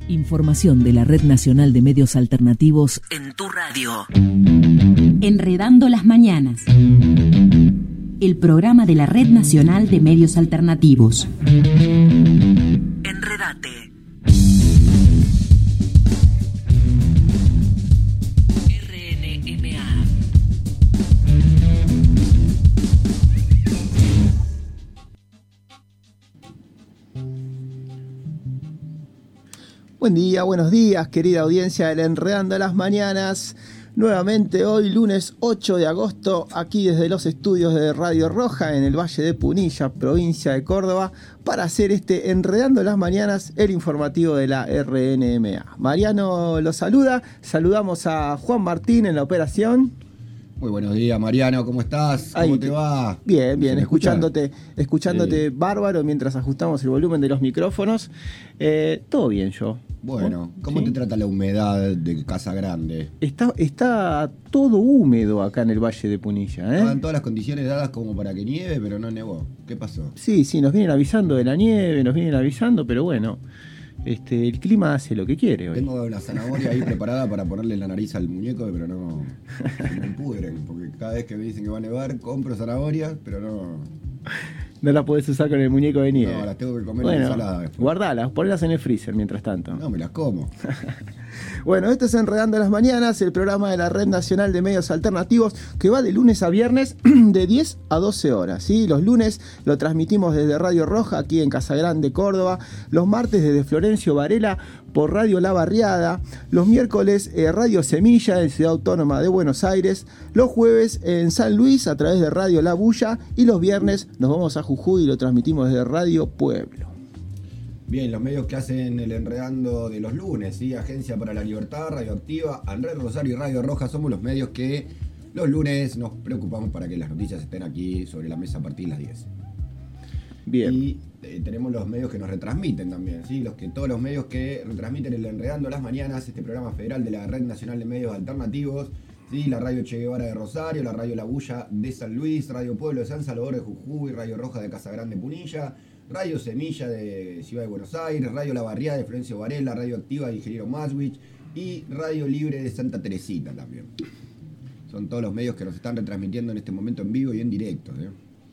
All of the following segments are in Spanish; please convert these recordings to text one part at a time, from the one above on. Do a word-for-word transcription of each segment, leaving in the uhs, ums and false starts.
Información de la Red Nacional de Medios Alternativos en tu radio. Enredando las Mañanas. El programa de la Red Nacional de Medios Alternativos. Enredate. R N M A. Buen día, buenos días, querida audiencia del Enredando las Mañanas. Nuevamente hoy, lunes ocho de agosto, aquí desde los estudios de Radio Roja en el Valle de Punilla, provincia de Córdoba, para hacer este Enredando las Mañanas, el informativo de la R N M A. Mariano los saluda, saludamos a Juan Martín en la operación. Muy buenos días, Mariano, ¿cómo estás? ¿Cómo Ahí, te va? Bien, bien, escuchándote, escuchándote Sí. bárbaro mientras ajustamos el volumen de los micrófonos. Eh, todo bien yo. Bueno, ¿cómo Sí. te trata la humedad de Casa Grande? Está, está todo húmedo acá en el Valle de Punilla, ¿eh? Estaban todas las condiciones dadas como para que nieve, pero no nevó. ¿Qué pasó? Sí, sí, nos vienen avisando de la nieve, nos vienen avisando, pero bueno, este, el clima hace lo que quiere hoy. Tengo la zanahoria ahí preparada para ponerle la nariz al muñeco, pero no se me pudren, porque cada vez que me dicen que va a nevar, compro zanahorias, pero no... No la podés usar con el muñeco de nieve. No, las tengo que comer en Bueno, ensalada después. guardalas, ponlas en el freezer mientras tanto. No, me las como. Bueno, esto es Enredando las Mañanas, el programa de la Red Nacional de Medios Alternativos que va de lunes a viernes de diez a doce horas. ¿Sí? Los lunes lo transmitimos desde Radio Roja, aquí en Casa Grande, Córdoba. Los martes desde Florencio Varela por Radio La Barriada. Los miércoles eh, Radio Semilla en Ciudad Autónoma de Buenos Aires. Los jueves en San Luis a través de Radio La Bulla. Y los viernes nos vamos a Jujuy y lo transmitimos desde Radio Pueblo. Bien, los medios que hacen el Enredando de los lunes, ¿sí? Agencia para la Libertad, Radioactiva, Andrés Rosario y Radio Roja somos los medios que los lunes nos preocupamos para que las noticias estén aquí sobre la mesa a partir de las diez. Bien. Y eh, tenemos los medios que nos retransmiten también, ¿sí? Los que, todos los medios que retransmiten el Enredando las Mañanas, este programa federal de la Red Nacional de Medios Alternativos, ¿sí? La Radio Che Guevara de Rosario, la Radio La Bulla de San Luis, Radio Pueblo de San Salvador de Jujuy, Radio Roja de Casa Grande Punilla, Radio Semilla de Ciudad de Buenos Aires, Radio La Barriada de Florencio Varela, Radio Activa de Ingeniero Maswich y Radio Libre de Santa Teresita también. Son todos los medios que nos están retransmitiendo en este momento en vivo y en directo, ¿eh?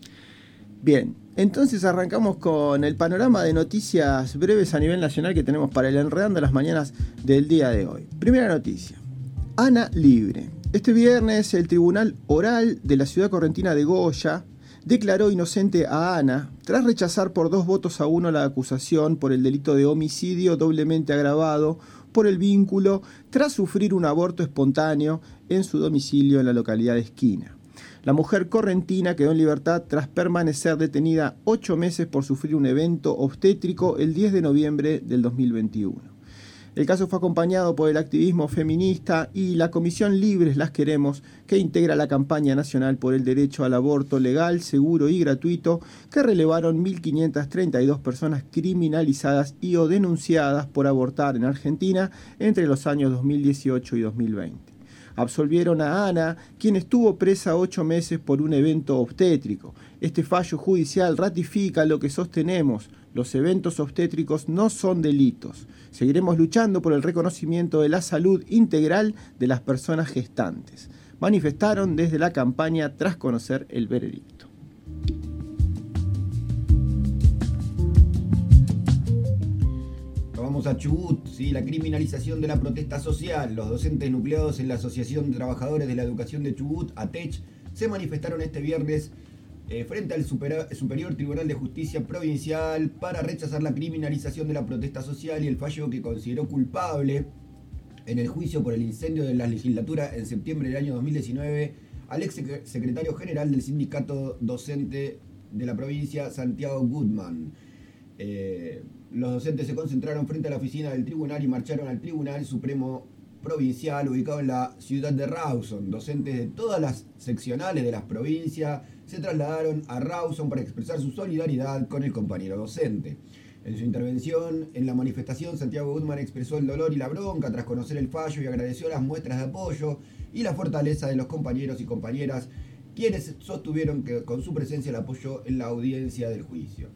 Bien, entonces arrancamos con el panorama de noticias breves a nivel nacional que tenemos para el Enredando las Mañanas del día de hoy. Primera noticia, Ana libre. Este viernes el Tribunal Oral de la ciudad correntina de Goya declaró inocente a Ana tras rechazar por dos votos a uno la acusación por el delito de homicidio doblemente agravado por el vínculo tras sufrir un aborto espontáneo en su domicilio en la localidad de Esquina. La mujer correntina quedó en libertad tras permanecer detenida ocho meses por sufrir un evento obstétrico el diez de noviembre del dos mil veintiuno. El caso fue acompañado por el activismo feminista y la Comisión Libres Las Queremos, que integra la campaña nacional por el derecho al aborto legal, seguro y gratuito, que relevaron mil quinientas treinta y dos personas criminalizadas y o denunciadas por abortar en Argentina entre los años dos mil dieciocho y dos mil veinte. Absolvieron a Ana, quien estuvo presa ocho meses por un evento obstétrico. Este fallo judicial ratifica lo que sostenemos: los eventos obstétricos no son delitos. Seguiremos luchando por el reconocimiento de la salud integral de las personas gestantes. Manifestaron desde la campaña tras conocer el veredicto. Vamos a Chubut, ¿sí? La criminalización de la protesta social. Los docentes nucleados en la Asociación de Trabajadores de la Educación de Chubut, ATECH, se manifestaron este viernes eh, frente al Super, Superior Tribunal de Justicia Provincial para rechazar la criminalización de la protesta social y el fallo que consideró culpable en el juicio por el incendio de la legislatura en septiembre del año dos mil diecinueve al ex secretario general del sindicato docente de la provincia, Santiago Goodman. Eh, los docentes se concentraron frente a la oficina del tribunal y marcharon al Tribunal Supremo Provincial ubicado en la ciudad de Rawson. Docentes de todas las seccionales de las provincias se trasladaron a Rawson para expresar su solidaridad con el compañero docente. En su intervención en la manifestación, Santiago Goodman expresó el dolor y la bronca tras conocer el fallo y agradeció las muestras de apoyo y la fortaleza de los compañeros y compañeras, quienes sostuvieron que con su presencia el apoyo en la audiencia del juicio.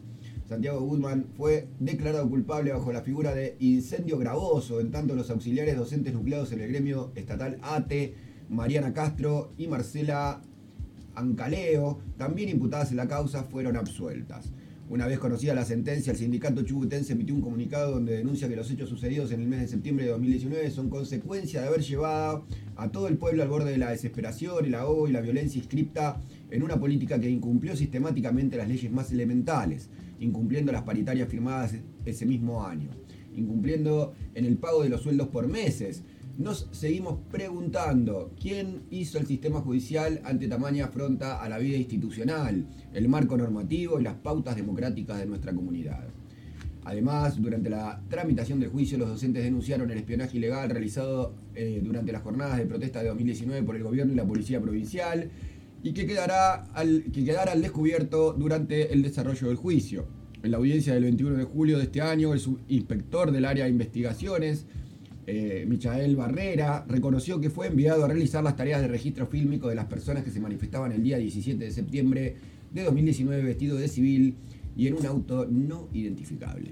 Santiago Guzmán fue declarado culpable bajo la figura de incendio gravoso, en tanto los auxiliares docentes nucleados en el gremio estatal A T E, Mariana Castro y Marcela Ancaleo, también imputadas en la causa, fueron absueltas. Una vez conocida la sentencia, el sindicato chubutense emitió un comunicado donde denuncia que los hechos sucedidos en el mes de septiembre de dos mil diecinueve son consecuencia de haber llevado a todo el pueblo al borde de la desesperación, el ahogo y la violencia inscripta en una política que incumplió sistemáticamente las leyes más elementales, incumpliendo las paritarias firmadas ese mismo año, incumpliendo en el pago de los sueldos por meses. Nos seguimos preguntando quién hizo el sistema judicial ante tamaña afronta a la vida institucional, el marco normativo y las pautas democráticas de nuestra comunidad. Además, durante la tramitación del juicio, los docentes denunciaron el espionaje ilegal realizado eh, durante las jornadas de protesta de dos mil diecinueve por el gobierno y la policía provincial y que quedará al, que quedará al descubierto durante el desarrollo del juicio. En la audiencia del veintiuno de julio de este año, el subinspector del área de investigaciones, Eh, Michael Barrera, reconoció que fue enviado a realizar las tareas de registro fílmico de las personas que se manifestaban el día diecisiete de septiembre de dos mil diecinueve vestido de civil y en un auto no identificable.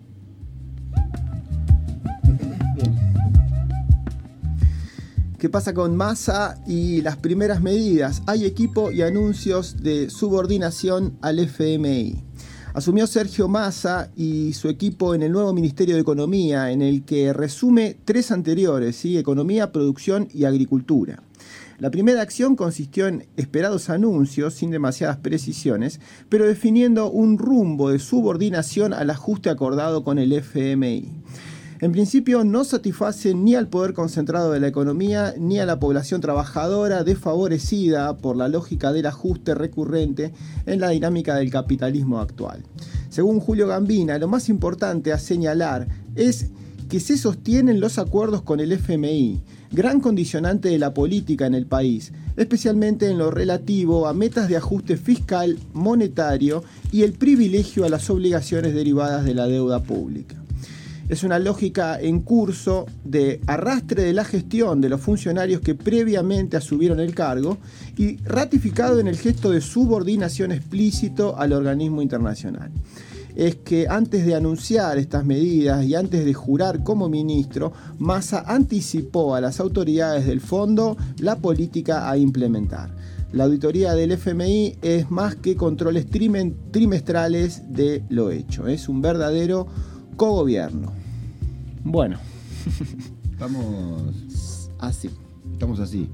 ¿Qué pasa con Massa y las primeras medidas? Hay equipo y anuncios de subordinación al F M I. Asumió Sergio Massa y su equipo en el nuevo Ministerio de Economía, en el que resume tres anteriores, ¿sí? Economía, Producción y Agricultura. La primera acción consistió en esperados anuncios, sin demasiadas precisiones, pero definiendo un rumbo de subordinación al ajuste acordado con el F M I. En principio no satisface ni al poder concentrado de la economía ni a la población trabajadora desfavorecida por la lógica del ajuste recurrente en la dinámica del capitalismo actual. Según Julio Gambina, lo más importante a señalar es que se sostienen los acuerdos con el F M I, gran condicionante de la política en el país, especialmente en lo relativo a metas de ajuste fiscal, monetario y el privilegio a las obligaciones derivadas de la deuda pública. Es una lógica en curso de arrastre de la gestión de los funcionarios que previamente asumieron el cargo y ratificado en el gesto de subordinación explícito al organismo internacional. Es que antes de anunciar estas medidas y antes de jurar como ministro, Massa anticipó a las autoridades del fondo la política a implementar. La auditoría del F M I es más que controles trimestrales de lo hecho, es un verdadero cogobierno. Bueno. Estamos así. Estamos así.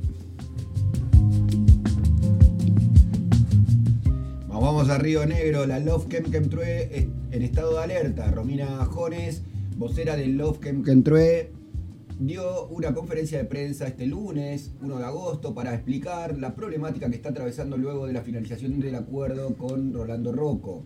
Nos vamos a Río Negro. La Love Quemquemtrue en estado de alerta. Romina Jones, vocera del Love Quemquemtrue, dio una conferencia de prensa este lunes, uno de agosto, para explicar la problemática que está atravesando luego de la finalización del acuerdo con Rolando Rocco.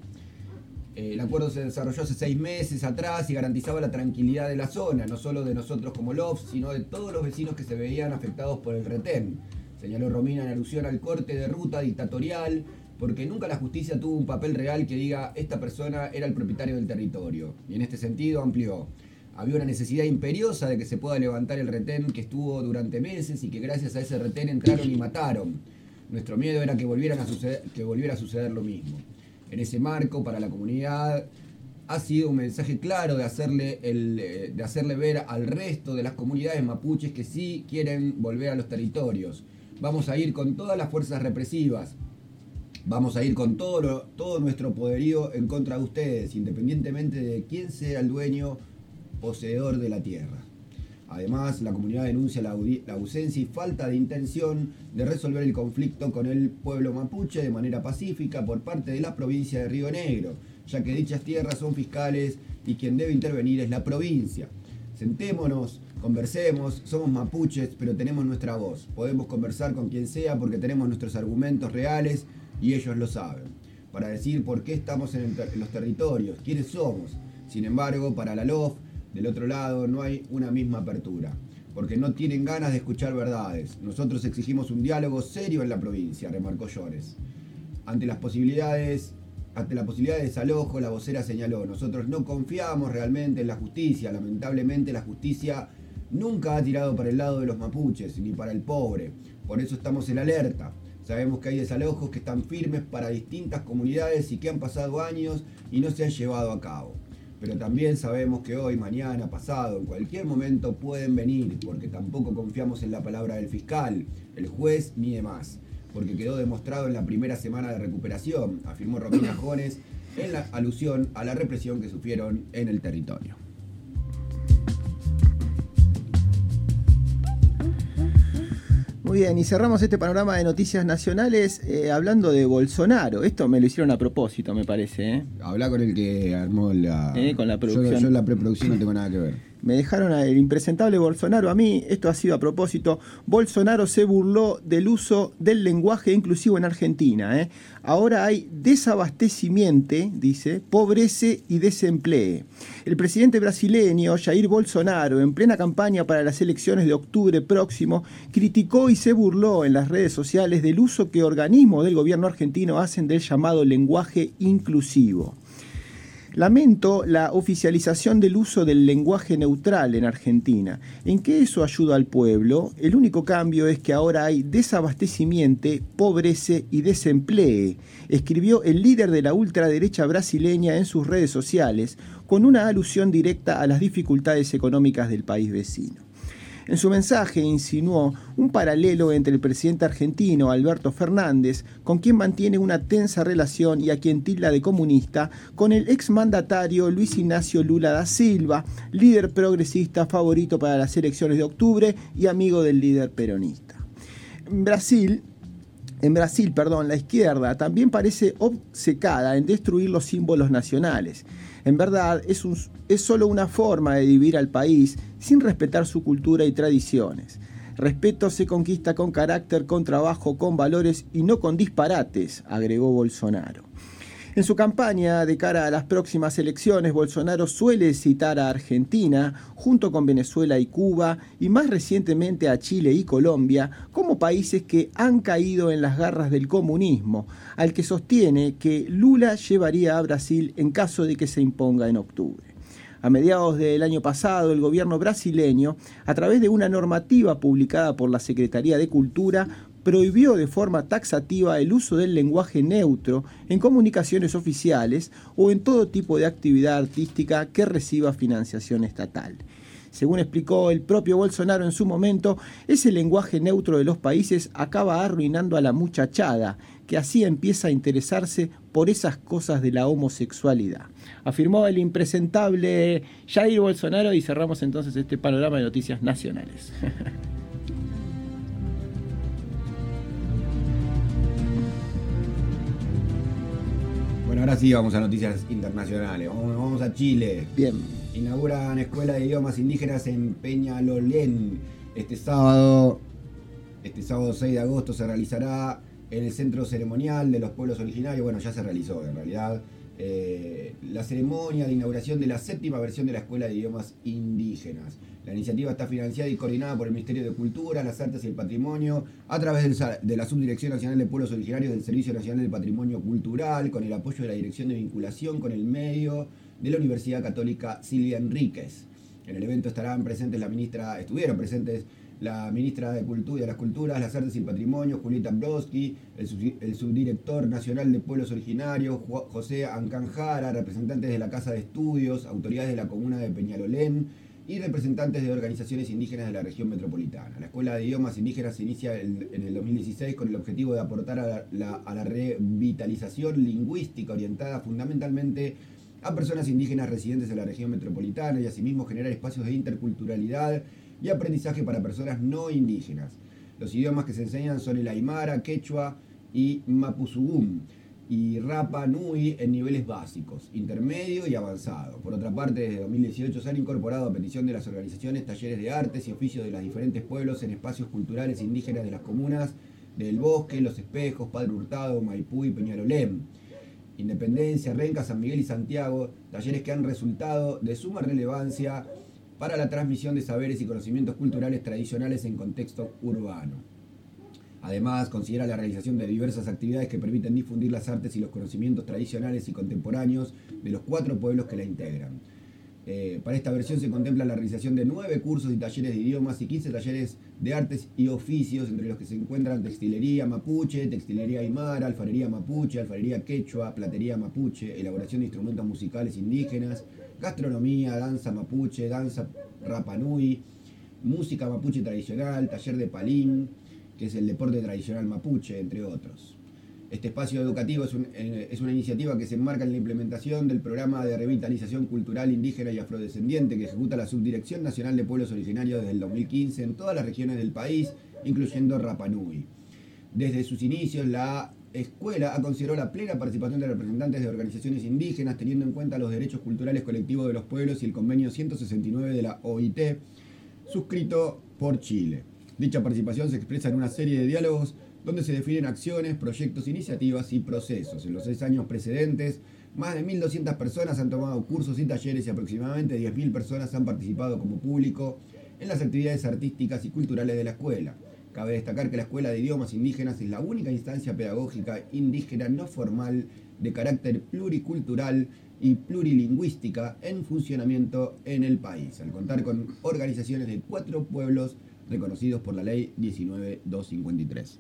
El acuerdo se desarrolló hace seis meses atrás y garantizaba la tranquilidad de la zona, no solo de nosotros como L O F, sino de todos los vecinos que se veían afectados por el retén. Señaló Romina en alusión al corte de ruta dictatorial, porque nunca la justicia tuvo un papel real que diga esta persona era el propietario del territorio. Y en este sentido amplió: había una necesidad imperiosa de que se pueda levantar el retén que estuvo durante meses y que gracias a ese retén entraron y mataron. Nuestro miedo era que, volvieran a suceder, que volviera a suceder lo mismo. En ese marco, para la comunidad, ha sido un mensaje claro de hacerle, el, de hacerle ver al resto de las comunidades mapuches que sí quieren volver a los territorios. Vamos a ir con todas las fuerzas represivas, vamos a ir con todo, lo, todo nuestro poderío en contra de ustedes, independientemente de quién sea el dueño poseedor de la tierra. Además, la comunidad denuncia la, la ausencia y falta de intención de resolver el conflicto con el pueblo mapuche de manera pacífica por parte de la provincia de Río Negro, ya que dichas tierras son fiscales y quien debe intervenir es la provincia. Sentémonos, conversemos, somos mapuches, pero tenemos nuestra voz. Podemos conversar con quien sea porque tenemos nuestros argumentos reales y ellos lo saben, para decir por qué estamos en, el ter- en los territorios, quiénes somos. Sin embargo, para la L O F, del otro lado, no hay una misma apertura, porque no tienen ganas de escuchar verdades. Nosotros exigimos un diálogo serio en la provincia, remarcó Llores. Ante las posibilidades, ante la posibilidad de desalojo, la vocera señaló: nosotros no confiamos realmente en la justicia. Lamentablemente, la justicia nunca ha tirado para el lado de los mapuches, ni para el pobre. Por eso estamos en alerta. Sabemos que hay desalojos que están firmes para distintas comunidades y que han pasado años y no se han llevado a cabo. Pero también sabemos que hoy, mañana, pasado, en cualquier momento pueden venir, porque tampoco confiamos en la palabra del fiscal, el juez ni demás, porque quedó demostrado en la primera semana de recuperación, afirmó Romina Jones, en la alusión a la represión que sufrieron en el territorio. Muy bien, y cerramos este panorama de noticias nacionales eh, hablando de Bolsonaro. Esto me lo hicieron a propósito, me parece. ¿eh? Habla con el que armó la... Eh, con la producción. Yo, yo en la preproducción no tengo nada que ver. Me dejaron el impresentable Bolsonaro a mí. Esto ha sido a propósito. Bolsonaro se burló del uso del lenguaje inclusivo en Argentina. ¿eh? Ahora hay desabastecimiento, dice, pobreza y desempleo. El presidente brasileño Jair Bolsonaro, en plena campaña para las elecciones de octubre próximo, criticó y se burló en las redes sociales del uso que organismos del gobierno argentino hacen del llamado lenguaje inclusivo. Lamento la oficialización del uso del lenguaje neutral en Argentina. ¿En qué eso ayuda al pueblo? El único cambio es que ahora hay desabastecimiento, pobreza y desempleo, escribió el líder de la ultraderecha brasileña en sus redes sociales, con una alusión directa a las dificultades económicas del país vecino. En su mensaje insinuó un paralelo entre el presidente argentino Alberto Fernández, con quien mantiene una tensa relación y a quien tilda de comunista, con el exmandatario Luis Ignacio Lula da Silva, líder progresista favorito para las elecciones de octubre y amigo del líder peronista. En Brasil... En Brasil, perdón, la izquierda también parece obcecada en destruir los símbolos nacionales. En verdad, es, un, es solo una forma de dividir al país sin respetar su cultura y tradiciones. Respeto se conquista con carácter, con trabajo, con valores y no con disparates, agregó Bolsonaro. En su campaña de cara a las próximas elecciones, Bolsonaro suele citar a Argentina, junto con Venezuela y Cuba, y más recientemente a Chile y Colombia, como países que han caído en las garras del comunismo, al que sostiene que Lula llevaría a Brasil en caso de que se imponga en octubre. A mediados del año pasado, el gobierno brasileño, a través de una normativa publicada por la Secretaría de Cultura, prohibió de forma taxativa el uso del lenguaje neutro en comunicaciones oficiales o en todo tipo de actividad artística que reciba financiación estatal. Según explicó el propio Bolsonaro en su momento, ese lenguaje neutro de los países acaba arruinando a la muchachada, que así empieza a interesarse por esas cosas de la homosexualidad. Afirmó el impresentable Jair Bolsonaro, y cerramos entonces este panorama de noticias nacionales. Bueno, ahora sí vamos a noticias internacionales. Vamos, vamos a Chile. Bien. Inauguran escuela de idiomas indígenas en Peñalolén. Este sábado, este sábado seis de agosto se realizará en el Centro Ceremonial de los Pueblos Originarios. Bueno, ya se realizó en realidad. Eh, la ceremonia de inauguración de la séptima versión de la Escuela de Idiomas Indígenas. La iniciativa está financiada y coordinada por el Ministerio de Cultura, las Artes y el Patrimonio a través del, de la Subdirección Nacional de Pueblos Originarios del Servicio Nacional del Patrimonio Cultural, con el apoyo de la Dirección de Vinculación con el Medio de la Universidad Católica Silvia Enríquez. En el evento estarán presentes la ministra, estuvieron presentes la ministra de Cultura, de las Culturas, las Artes y el Patrimonio, Julieta Ambrosky, el, sub, el subdirector nacional de Pueblos Originarios, José Ancanjara, representantes de la Casa de Estudios, autoridades de la comuna de Peñalolén y representantes de organizaciones indígenas de la región metropolitana. La Escuela de Idiomas Indígenas se inicia en, en el dos mil dieciséis con el objetivo de aportar a la, la, a la revitalización lingüística orientada fundamentalmente a personas indígenas residentes en la región metropolitana y asimismo generar espacios de interculturalidad y aprendizaje para personas no indígenas. Los idiomas que se enseñan son el aymara, quechua y mapuzungún, y Rapa Nui en niveles básicos, intermedio y avanzado. Por otra parte, desde dos mil dieciocho se han incorporado a petición de las organizaciones talleres de artes y oficios de los diferentes pueblos en espacios culturales indígenas de las comunas del Bosque, Los Espejos, Padre Hurtado, Maipú y Peñalolén. Independencia, Renca, San Miguel y Santiago, talleres que han resultado de suma relevancia para la transmisión de saberes y conocimientos culturales tradicionales en contexto urbano. Además, considera la realización de diversas actividades que permiten difundir las artes y los conocimientos tradicionales y contemporáneos de los cuatro pueblos que la integran. Eh, para esta versión se contempla la realización de nueve cursos y talleres de idiomas y quince talleres de artes y oficios, entre los que se encuentran textilería mapuche, textilería aymara, alfarería mapuche, alfarería quechua, platería mapuche, elaboración de instrumentos musicales indígenas, gastronomía, danza mapuche, danza rapanui, música mapuche tradicional, taller de palín, que es el deporte tradicional mapuche, entre otros. Este espacio educativo es, un, es una iniciativa que se enmarca en la implementación del programa de revitalización cultural indígena y afrodescendiente que ejecuta la Subdirección Nacional de Pueblos Originarios desde el dos mil quince en todas las regiones del país, incluyendo Rapa Nui. Desde sus inicios, la escuela ha considerado la plena participación de representantes de organizaciones indígenas, teniendo en cuenta los derechos culturales colectivos de los pueblos y el convenio ciento sesenta y nueve de la O I T, suscrito por Chile. Dicha participación se expresa en una serie de diálogos donde se definen acciones, proyectos, iniciativas y procesos. En los seis años precedentes, más de mil doscientas personas han tomado cursos y talleres y aproximadamente diez mil personas han participado como público en las actividades artísticas y culturales de la escuela. Cabe destacar que la Escuela de Idiomas Indígenas es la única instancia pedagógica indígena no formal de carácter pluricultural y plurilingüística en funcionamiento en el país, al contar con organizaciones de cuatro pueblos reconocidos por la Ley diecinueve mil doscientos cincuenta y tres.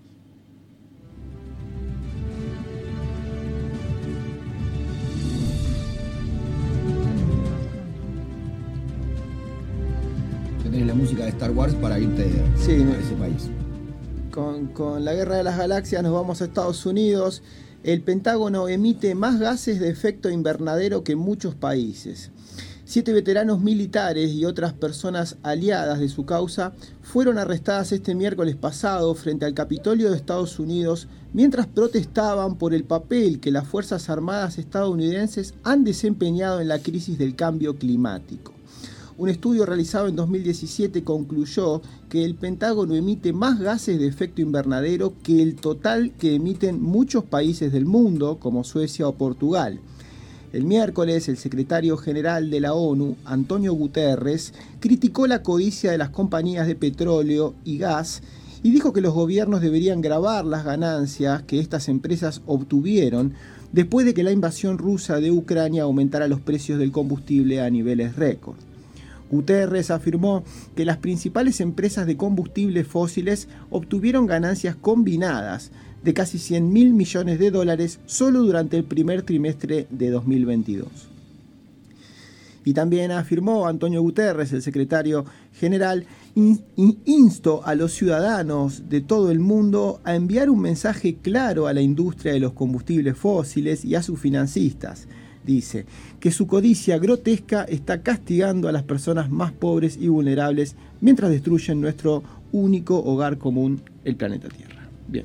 Tenés la música de Star Wars para irte sí, a ese país. Con, con la Guerra de las Galaxias nos vamos a Estados Unidos. El Pentágono emite más gases de efecto invernadero que muchos países. Siete veteranos militares y otras personas aliadas de su causa fueron arrestadas este miércoles pasado frente al Capitolio de Estados Unidos mientras protestaban por el papel que las Fuerzas Armadas estadounidenses han desempeñado en la crisis del cambio climático. Un estudio realizado en dos mil diecisiete concluyó que el Pentágono emite más gases de efecto invernadero que el total que emiten muchos países del mundo, como Suecia o Portugal. El miércoles, el secretario general de la ONU, Antonio Guterres, criticó la codicia de las compañías de petróleo y gas y dijo que los gobiernos deberían gravar las ganancias que estas empresas obtuvieron después de que la invasión rusa de Ucrania aumentara los precios del combustible a niveles récord. Guterres afirmó que las principales empresas de combustibles fósiles obtuvieron ganancias combinadas de casi cien mil millones de dólares solo durante el primer trimestre de dos mil veintidós. Y también afirmó Antonio Guterres, el secretario general, in, in, instó a los ciudadanos de todo el mundo a enviar un mensaje claro a la industria de los combustibles fósiles y a sus financistas. Dice que su codicia grotesca está castigando a las personas más pobres y vulnerables mientras destruyen nuestro único hogar común, el planeta Tierra. Bien.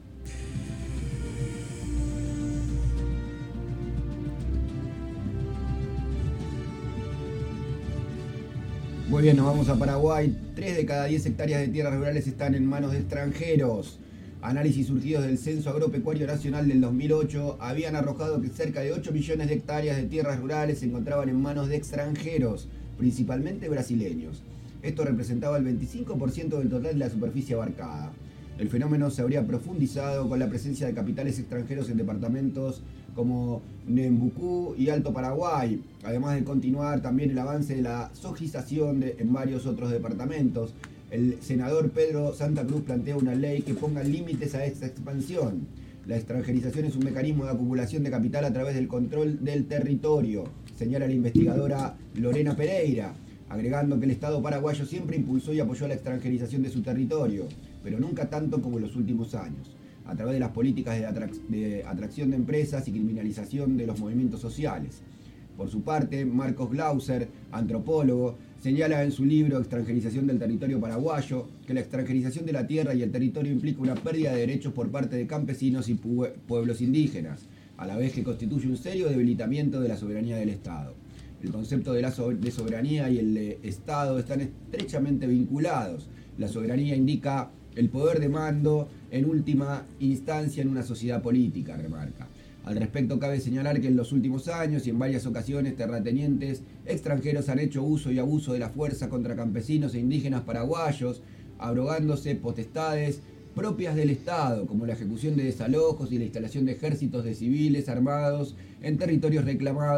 Muy bien, nos vamos a Paraguay. Tres de cada diez hectáreas de tierras rurales están en manos de extranjeros. Análisis surgidos del Censo Agropecuario Nacional del dos mil ocho habían arrojado que cerca de ocho millones de hectáreas de tierras rurales se encontraban en manos de extranjeros, principalmente brasileños. Esto representaba el veinticinco por ciento del total de la superficie abarcada. El fenómeno se habría profundizado con la presencia de capitales extranjeros en departamentos como Nembucú y Alto Paraguay, además de continuar también el avance de la sojización de, en varios otros departamentos. El senador Pedro Santa Cruz plantea una ley que ponga límites a esta expansión. La extranjerización es un mecanismo de acumulación de capital a través del control del territorio, señala la investigadora Lorena Pereira, agregando que el Estado paraguayo siempre impulsó y apoyó la extranjerización de su territorio, pero nunca tanto como en los últimos años, a través de las políticas de, atrac de atracción de empresas y criminalización de los movimientos sociales. Por su parte, Marcos Glauser, antropólogo, señala en su libro Extranjerización del territorio paraguayo que la extranjerización de la tierra y el territorio implica una pérdida de derechos por parte de campesinos y pueblos indígenas, a la vez que constituye un serio debilitamiento de la soberanía del Estado. El concepto de, la so de soberanía y el de Estado están estrechamente vinculados. La soberanía indica el poder de mando en última instancia en una sociedad política, remarca. Al respecto, cabe señalar que en los últimos años y en varias ocasiones terratenientes extranjeros han hecho uso y abuso de la fuerza contra campesinos e indígenas paraguayos, abrogándose potestades propias del Estado, como la ejecución de desalojos y la instalación de ejércitos de civiles armados en territorios reclamados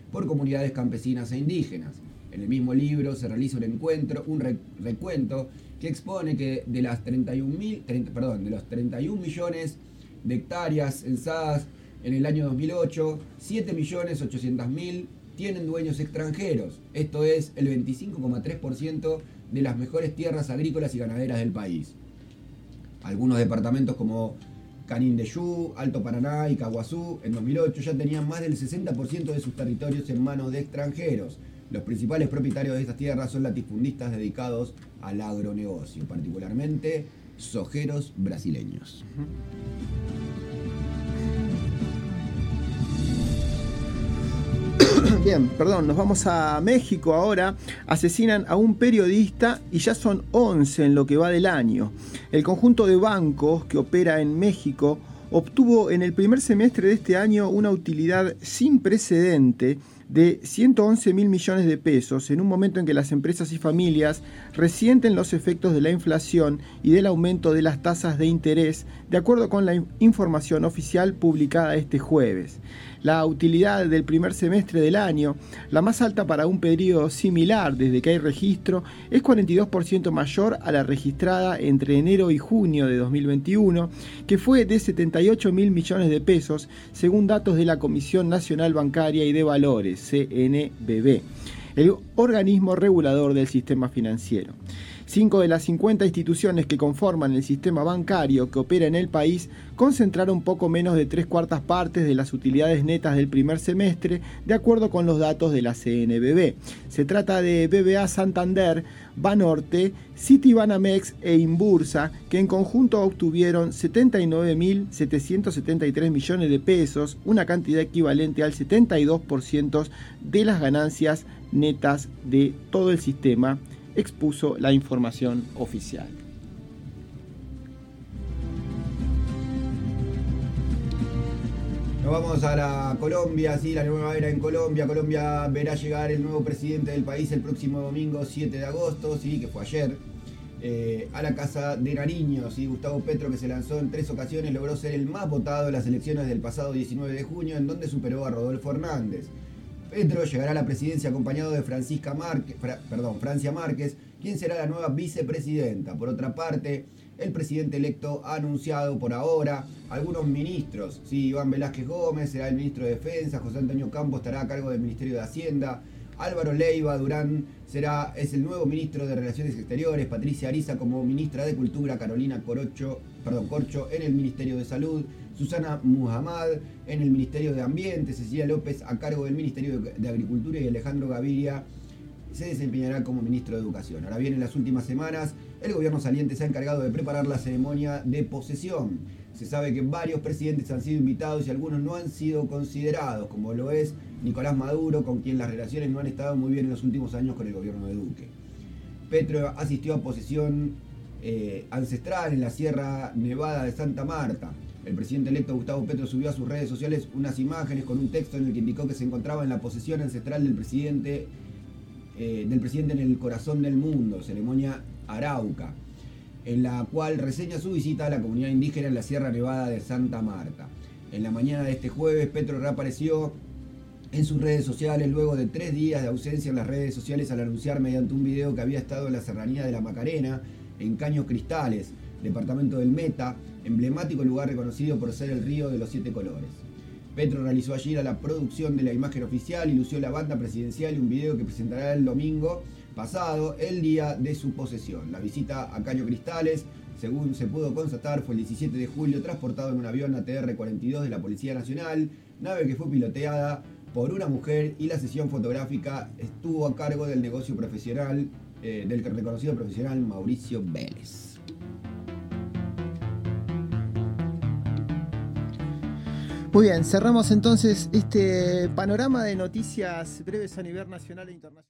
por comunidades campesinas e indígenas. En el mismo libro se realiza un encuentro, un recuento que expone que de las treinta y un mil, treinta, perdón, de los treinta y un millones de hectáreas censadas en el año dos mil ocho, siete millones ochocientos mil tienen dueños extranjeros. Esto es el veinticinco coma tres por ciento de las mejores tierras agrícolas y ganaderas del país. Algunos departamentos como Canindeyú, Alto Paraná y Caguazú en dos mil ocho ya tenían más del sesenta por ciento de sus territorios en manos de extranjeros. Los principales propietarios de estas tierras son latifundistas dedicados al agronegocio, particularmente sojeros brasileños. Bien, perdón, nos vamos a México ahora. Asesinan a un periodista y ya son once en lo que va del año. El conjunto de bancos que opera en México obtuvo en el primer semestre de este año una utilidad sin precedente de ciento once mil millones de pesos, en un momento en que las empresas y familias resienten los efectos de la inflación y del aumento de las tasas de interés, de acuerdo con la información oficial publicada este jueves. La utilidad del primer semestre del año, la más alta para un periodo similar desde que hay registro, es cuarenta y dos por ciento mayor a la registrada entre enero y junio de dos mil veintiuno, que fue de setenta y ocho mil millones de pesos, según datos de la Comisión Nacional Bancaria y de Valores, C N B V, el organismo regulador del sistema financiero. Cinco de las cincuenta instituciones que conforman el sistema bancario que opera en el país concentraron poco menos de tres cuartas partes de las utilidades netas del primer semestre, de acuerdo con los datos de la C N B V. Se trata de B B V A Santander, Banorte, Citibanamex e Inbursa, que en conjunto obtuvieron setenta y nueve mil setecientos setenta y tres millones de pesos, una cantidad equivalente al setenta y dos por ciento de las ganancias netas de todo el sistema, expuso la información oficial. Nos vamos a la Colombia, sí, la nueva era en Colombia. Colombia verá llegar el nuevo presidente del país el próximo domingo siete de agosto, sí, que fue ayer, eh, a la Casa de Nariño. Sí, Gustavo Petro, que se lanzó en tres ocasiones, logró ser el más votado en las elecciones del pasado diecinueve de junio, en donde superó a Rodolfo Hernández. Petro llegará a la presidencia acompañado de Francisca Márquez, fra, perdón, Francia Márquez, quien será la nueva vicepresidenta. Por otra parte, el presidente electo ha anunciado por ahora algunos ministros. Sí, Iván Velázquez Gómez será el ministro de Defensa, José Antonio Campos estará a cargo del Ministerio de Hacienda, Álvaro Leiva Durán será, es el nuevo ministro de Relaciones Exteriores, Patricia Ariza como ministra de Cultura, Carolina Corocho, perdón, Corcho en el Ministerio de Salud, Susana Muhammad en el Ministerio de Ambiente, Cecilia López a cargo del Ministerio de Agricultura y Alejandro Gaviria se desempeñará como ministro de Educación. Ahora bien, en las últimas semanas, el gobierno saliente se ha encargado de preparar la ceremonia de posesión. Se sabe que varios presidentes han sido invitados y algunos no han sido considerados, como lo es Nicolás Maduro, con quien las relaciones no han estado muy bien en los últimos años con el gobierno de Duque. Petro asistió a posesión eh, ancestral en la Sierra Nevada de Santa Marta. El presidente electo Gustavo Petro subió a sus redes sociales unas imágenes con un texto en el que indicó que se encontraba en la posesión ancestral del presidente, eh, del presidente en el corazón del mundo, ceremonia Arauca, en la cual reseña su visita a la comunidad indígena en la Sierra Nevada de Santa Marta. En la mañana de este jueves, Petro reapareció en sus redes sociales luego de tres días de ausencia en las redes sociales al anunciar mediante un video que había estado en la serranía de la Macarena, en Caños Cristales, departamento del Meta, emblemático lugar reconocido por ser el río de los siete colores. Petro realizó allí la producción de la imagen oficial y lució la banda presidencial y un video que presentará el domingo pasado, el día de su posesión. La visita a Caños Cristales, según se pudo constatar, fue el diecisiete de julio, transportado en un avión A T R cuarenta y dos de la Policía Nacional, nave que fue piloteada por una mujer, y la sesión fotográfica estuvo a cargo del negocio profesional, eh, del reconocido profesional Mauricio Vélez. Muy bien, cerramos entonces este panorama de noticias breves a nivel nacional e internacional.